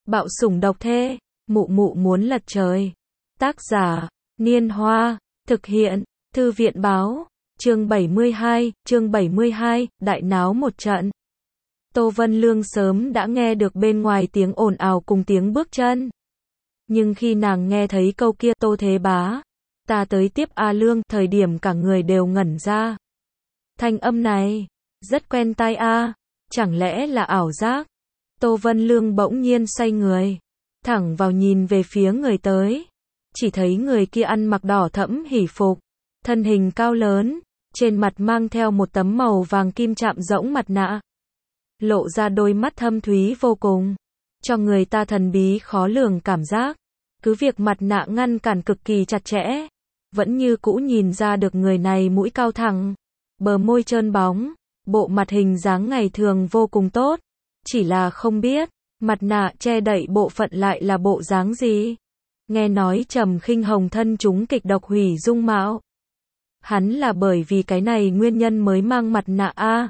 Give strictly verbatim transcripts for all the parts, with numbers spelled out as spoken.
Bạo sủng độc thê, mụ mụ muốn lật trời. Tác giả, Niên Hoa, thực hiện, Thư viện báo, chương bảy mươi hai, chương bảy mươi hai, đại náo một trận. Tô Vân Lương sớm đã nghe được bên ngoài tiếng ồn ào cùng tiếng bước chân. Nhưng khi nàng nghe thấy câu kia Tô Thế Bá, ta tới tiếp A Lương, thời điểm cả người đều ngẩn ra. Thanh âm này, rất quen tai a, chẳng lẽ là ảo giác? Tô Vân Lương bỗng nhiên xoay người, thẳng vào nhìn về phía người tới. Chỉ thấy người kia ăn mặc đỏ thẫm hỉ phục, thân hình cao lớn, trên mặt mang theo một tấm màu vàng kim chạm rỗng mặt nạ. Lộ ra đôi mắt thâm thúy vô cùng, cho người ta thần bí khó lường cảm giác. Cứ việc mặt nạ ngăn cản cực kỳ chặt chẽ, vẫn như cũ nhìn ra được người này mũi cao thẳng, bờ môi trơn bóng, bộ mặt hình dáng ngày thường vô cùng tốt. Chỉ là không biết, mặt nạ che đậy bộ phận lại là bộ dáng gì. Nghe nói Trầm Khinh Hồng thân chúng kịch độc hủy dung mạo. Hắn là bởi vì cái này nguyên nhân mới mang mặt nạ a.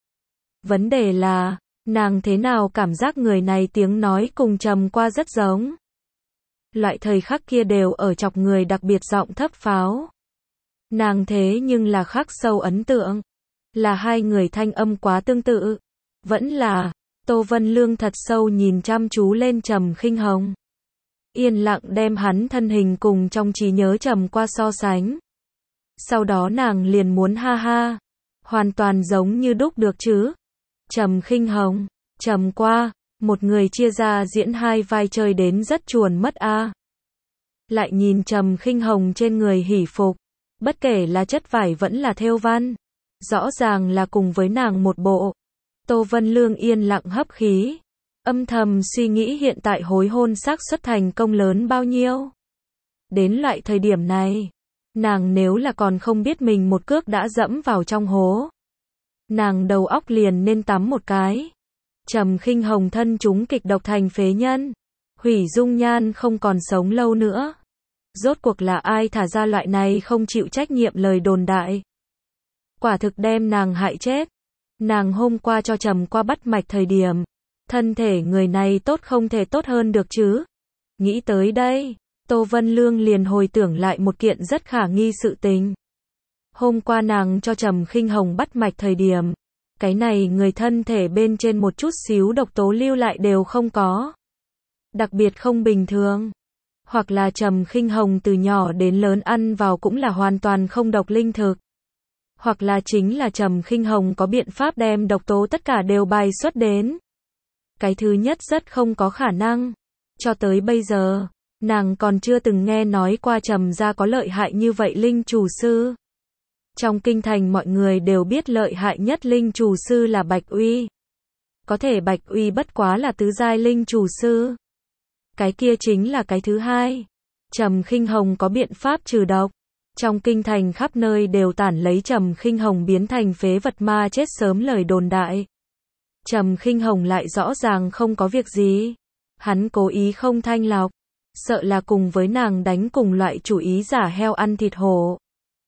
Vấn đề là, nàng thế nào cảm giác người này tiếng nói cùng Trầm qua rất giống. Loại thời khắc kia đều ở chọc người đặc biệt giọng thấp pháo. Nàng thế nhưng là khắc sâu ấn tượng. Là hai người thanh âm quá tương tự. Vẫn là, Tô Vân Lương thật sâu nhìn chăm chú lên Trầm Khinh Hồng. Yên lặng đem hắn thân hình cùng trong trí nhớ Trầm qua so sánh. Sau đó nàng liền muốn ha ha. Hoàn toàn giống như đúc được chứ. Trầm Khinh Hồng, Trầm qua, một người chia ra diễn hai vai chơi đến rất chuồn mất a. Lại nhìn Trầm Khinh Hồng trên người hỉ phục, bất kể là chất vải vẫn là thêu văn, rõ ràng là cùng với nàng một bộ. Tô Vân Lương yên lặng hấp khí, âm thầm suy nghĩ hiện tại hối hôn xác suất thành công lớn bao nhiêu. Đến loại thời điểm này, nàng nếu là còn không biết mình một cước đã dẫm vào trong hố, nàng đầu óc liền nên tắm một cái. Trầm Khinh Hồng thân chúng kịch độc thành phế nhân, hủy dung nhan không còn sống lâu nữa. Rốt cuộc là ai thả ra loại này không chịu trách nhiệm lời đồn đại? Quả thực đem nàng hại chết. Nàng hôm qua cho Trầm qua bắt mạch thời điểm, thân thể người này tốt không thể tốt hơn được chứ. Nghĩ tới đây, Tô Vân Lương liền hồi tưởng lại một kiện rất khả nghi sự tình. Hôm qua nàng cho Trầm Khinh Hồng bắt mạch thời điểm, cái này người thân thể bên trên một chút xíu độc tố lưu lại đều không có. Đặc biệt không bình thường. Hoặc là Trầm Khinh Hồng từ nhỏ đến lớn ăn vào cũng là hoàn toàn không độc linh thực. Hoặc là chính là Trầm Khinh Hồng có biện pháp đem độc tố tất cả đều bài xuất đến. Cái thứ nhất rất không có khả năng. Cho tới bây giờ, nàng còn chưa từng nghe nói qua Trầm gia có lợi hại như vậy linh chủ sư. Trong kinh thành mọi người đều biết lợi hại nhất linh chủ sư là Bạch Uy. Có thể Bạch Uy bất quá là tứ giai linh chủ sư. Cái kia chính là cái thứ hai. Trầm Khinh Hồng có biện pháp trừ độc. Trong kinh thành khắp nơi đều tản lấy Trầm Khinh Hồng biến thành phế vật ma chết sớm lời đồn đại. Trầm Khinh Hồng lại rõ ràng không có việc gì. Hắn cố ý không thanh lọc. Sợ là cùng với nàng đánh cùng loại chủ ý giả heo ăn thịt hổ.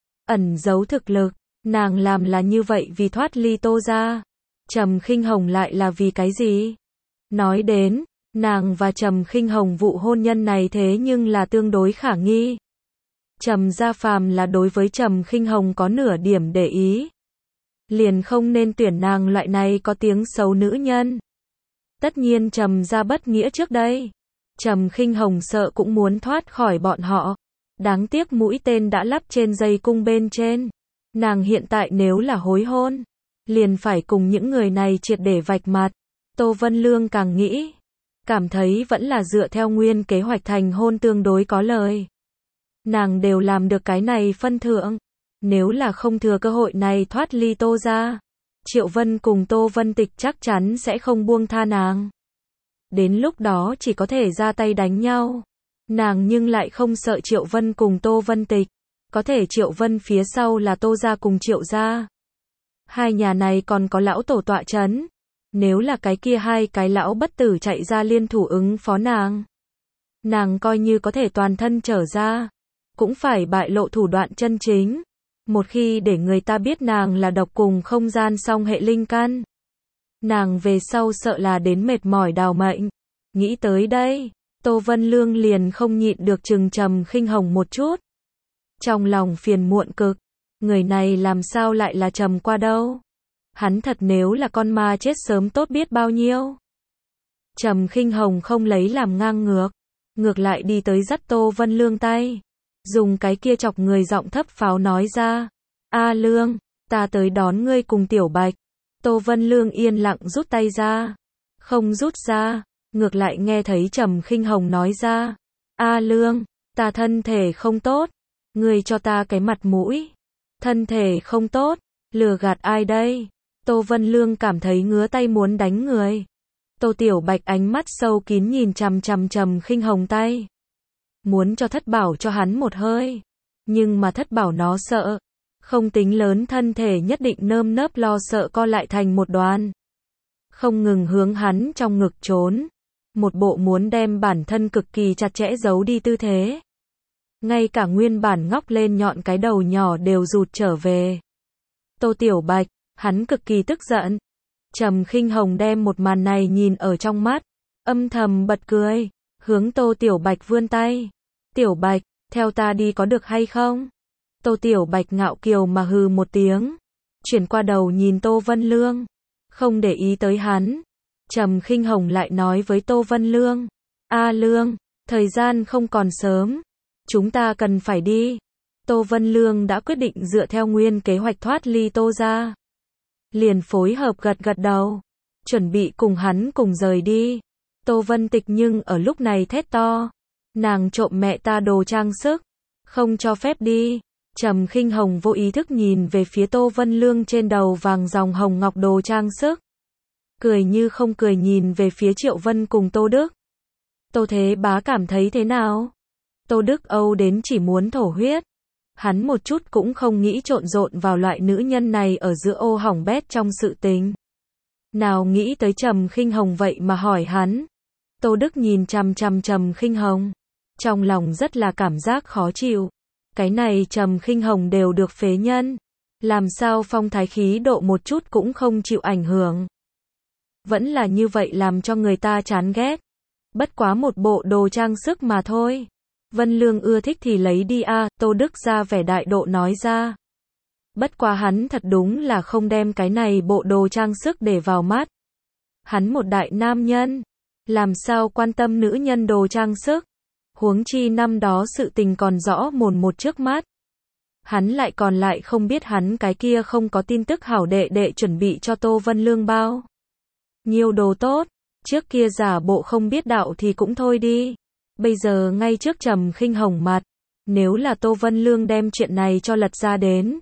Ẩn giấu thực lực, nàng làm là như vậy vì thoát ly Tô gia. Trầm Khinh Hồng lại là vì cái gì? Nói đến, nàng và Trầm Khinh Hồng vụ hôn nhân này thế nhưng là tương đối khả nghi. Trầm gia phàm là đối với Trầm Khinh Hồng có nửa điểm để ý, liền không nên tuyển nàng loại này có tiếng xấu nữ nhân. Tất nhiên Trầm gia bất nghĩa trước đây, Trầm Khinh Hồng sợ cũng muốn thoát khỏi bọn họ. Đáng tiếc mũi tên đã lắp trên dây cung bên trên. Nàng hiện tại nếu là hối hôn, liền phải cùng những người này triệt để vạch mặt. Tô Vân Lương càng nghĩ, cảm thấy vẫn là dựa theo nguyên kế hoạch thành hôn tương đối có lời. Nàng đều làm được cái này phân thượng. Nếu là không thừa cơ hội này thoát ly Tô gia, Triệu Vân cùng Tô Vân Tịch chắc chắn sẽ không buông tha nàng. Đến lúc đó chỉ có thể ra tay đánh nhau. Nàng nhưng lại không sợ Triệu Vân cùng Tô Vân Tịch. Có thể Triệu Vân phía sau là Tô gia cùng Triệu gia. Hai nhà này còn có lão tổ tọa chấn. Nếu là cái kia hai cái lão bất tử chạy ra liên thủ ứng phó nàng, nàng coi như có thể toàn thân trở ra, cũng phải bại lộ thủ đoạn chân chính. Một khi để người ta biết nàng là độc cùng không gian song hệ linh căn, nàng về sau sợ là đến mệt mỏi đào mệnh. Nghĩ tới đây, Tô Vân Lương liền không nhịn được chừng Trầm Khinh Hồng một chút. Trong lòng phiền muộn cực, người này làm sao lại là Trầm Qua đâu? Hắn thật nếu là con ma chết sớm tốt biết bao nhiêu. Trầm Khinh Hồng không lấy làm ngang ngược, ngược lại đi tới dắt Tô Vân Lương tay, dùng cái kia chọc người giọng thấp pháo nói ra, "A Lương, ta tới đón ngươi cùng Tiểu Bạch." Tô Vân Lương yên lặng rút tay ra, không rút ra, ngược lại nghe thấy Trầm Khinh Hồng nói ra, "A Lương, ta thân thể không tốt, ngươi cho ta cái mặt mũi." Thân thể không tốt, lừa gạt ai đây? Tô Vân Lương cảm thấy ngứa tay muốn đánh người. Tô Tiểu Bạch ánh mắt sâu kín nhìn chằm chằm Trầm Khinh Hồng tay, muốn cho Thất Bảo cho hắn một hơi, nhưng mà Thất Bảo nó sợ, không tính lớn thân thể nhất định nơm nớp lo sợ co lại thành một đoàn, không ngừng hướng hắn trong ngực trốn, một bộ muốn đem bản thân cực kỳ chặt chẽ giấu đi tư thế. Ngay cả nguyên bản ngóc lên nhọn cái đầu nhỏ đều rụt trở về. Tô Tiểu Bạch, hắn cực kỳ tức giận. Trầm Khinh Hồng đem một màn này nhìn ở trong mắt, âm thầm bật cười, hướng Tô Tiểu Bạch vươn tay. "Tiểu Bạch, theo ta đi có được hay không?" Tô Tiểu Bạch ngạo kiều mà hừ một tiếng, chuyển qua đầu nhìn Tô Vân Lương, không để ý tới hắn. Trầm Khinh Hồng lại nói với Tô Vân Lương, "A Lương, thời gian không còn sớm, chúng ta cần phải đi." Tô Vân Lương đã quyết định dựa theo nguyên kế hoạch thoát ly Tô gia, liền phối hợp gật gật đầu, chuẩn bị cùng hắn cùng rời đi. Tô Vân Tịch nhưng ở lúc này thét to, "Nàng trộm mẹ ta đồ trang sức, không cho phép đi." Trầm Khinh Hồng vô ý thức nhìn về phía Tô Vân Lương trên đầu vàng dòng hồng ngọc đồ trang sức, cười như không cười nhìn về phía Triệu Vân cùng Tô Đức. Tô Thế Bá cảm thấy thế nào? Tô Đức âu đến chỉ muốn thổ huyết. Hắn một chút cũng không nghĩ trộn rộn vào loại nữ nhân này ở giữa ô hỏng bét trong sự tình. Nào nghĩ tới Trầm Khinh Hồng vậy mà hỏi hắn. Tô Đức nhìn chằm chằm Trầm Khinh Hồng, trong lòng rất là cảm giác khó chịu. Cái này Trầm Khinh Hồng đều được phế nhân, làm sao phong thái khí độ một chút cũng không chịu ảnh hưởng. Vẫn là như vậy làm cho người ta chán ghét. Bất quá một bộ đồ trang sức mà thôi. Vân Lương ưa thích thì lấy đi a, à, Tô Đức ra vẻ đại độ nói ra. Bất quá hắn thật đúng là không đem cái này bộ đồ trang sức để vào mắt. Hắn một đại nam nhân, làm sao quan tâm nữ nhân đồ trang sức, huống chi năm đó sự tình còn rõ mồn một trước mắt. Hắn lại còn lại không biết hắn cái kia không có tin tức hảo đệ đệ chuẩn bị cho Tô Vân Lương bao nhiều đồ tốt, trước kia giả bộ không biết đạo thì cũng thôi đi. Bây giờ ngay trước Trầm Khinh Hồng mặt, nếu là Tô Vân Lương đem chuyện này cho lật ra đến,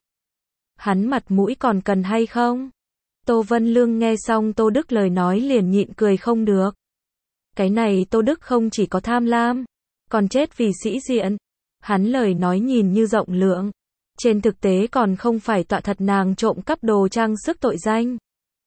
hắn mặt mũi còn cần hay không? Tô Vân Lương nghe xong Tô Đức lời nói liền nhịn cười không được. Cái này Tô Đức không chỉ có tham lam, còn chết vì sĩ diện. Hắn lời nói nhìn như rộng lượng, trên thực tế còn không phải tọa thật nàng trộm cắp đồ trang sức tội danh.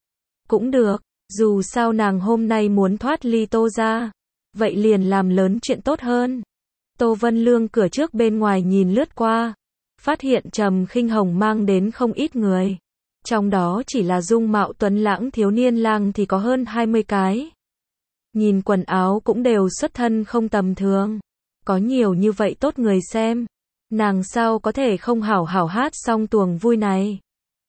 Cũng được, dù sao nàng hôm nay muốn thoát ly Tô gia, vậy liền làm lớn chuyện tốt hơn. Tô Vân Lương cửa trước bên ngoài nhìn lướt qua, phát hiện Trầm Khinh Hồng mang đến không ít người. Trong đó chỉ là dung mạo tuấn lãng thiếu niên lang thì có hơn hai mươi cái. Nhìn quần áo cũng đều xuất thân không tầm thường. Có nhiều như vậy tốt người xem, nàng sao có thể không hảo hảo hát xong tuồng vui này.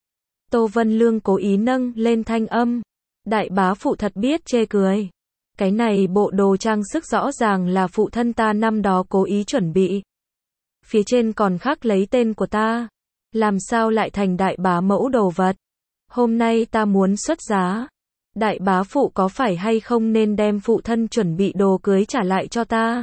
Tô Vân Lương cố ý nâng lên thanh âm, đại bá phụ thật biết chê cười. Cái này bộ đồ trang sức rõ ràng là phụ thân ta năm đó cố ý chuẩn bị. Phía trên còn khắc lấy tên của ta. Làm sao lại thành đại bá mẫu đồ vật? Hôm nay ta muốn xuất giá. Đại bá phụ có phải hay không nên đem phụ thân chuẩn bị đồ cưới trả lại cho ta?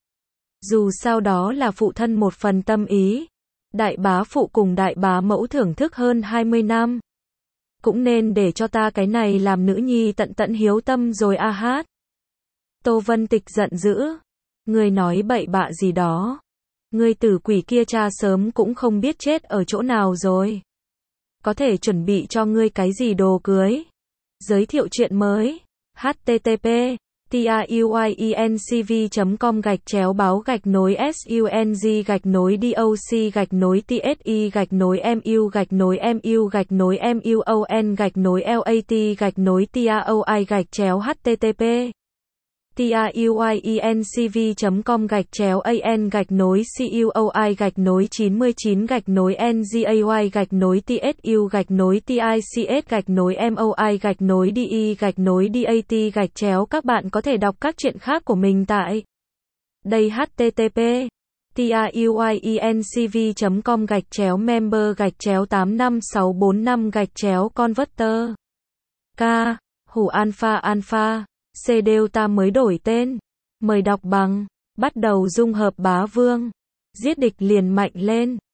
Dù sao đó là phụ thân một phần tâm ý. Đại bá phụ cùng đại bá mẫu thưởng thức hơn hai mươi năm. Cũng nên để cho ta cái này làm nữ nhi tận tận hiếu tâm rồi a hát. Tô Vân Tịch giận dữ. Ngươi nói bậy bạ gì đó. Ngươi tử quỷ kia cha sớm cũng không biết chết ở chỗ nào rồi. Có thể chuẩn bị cho ngươi cái gì đồ cưới. Giới thiệu chuyện mới. H T T P tuyencv chấm com gạch chéo báo gạch nối sung gạch nối doc gạch nối tsi gạch nối mu gạch nối mu gạch nối muon gạch nối lat gạch nối taoi gạch chéo http tuyuyencv chấm com gạch chéo an gạch nối cuoi gạch nối chín mươi chín gạch nối ngay gạch nối tsu gạch nối tics gạch nối moi gạch nối de gạch nối dat gạch chéo. Các bạn có thể đọc các truyện khác của mình tại đây http tuyuyencv chấm com gạch chéo member gạch chéo tám năm sáu bốn năm gạch chéo converter. K. Hủ alpha alpha. C. Delta mới đổi tên. Mời đọc bằng. Bắt đầu dung hợp bá vương. Giết địch liền mạnh lên.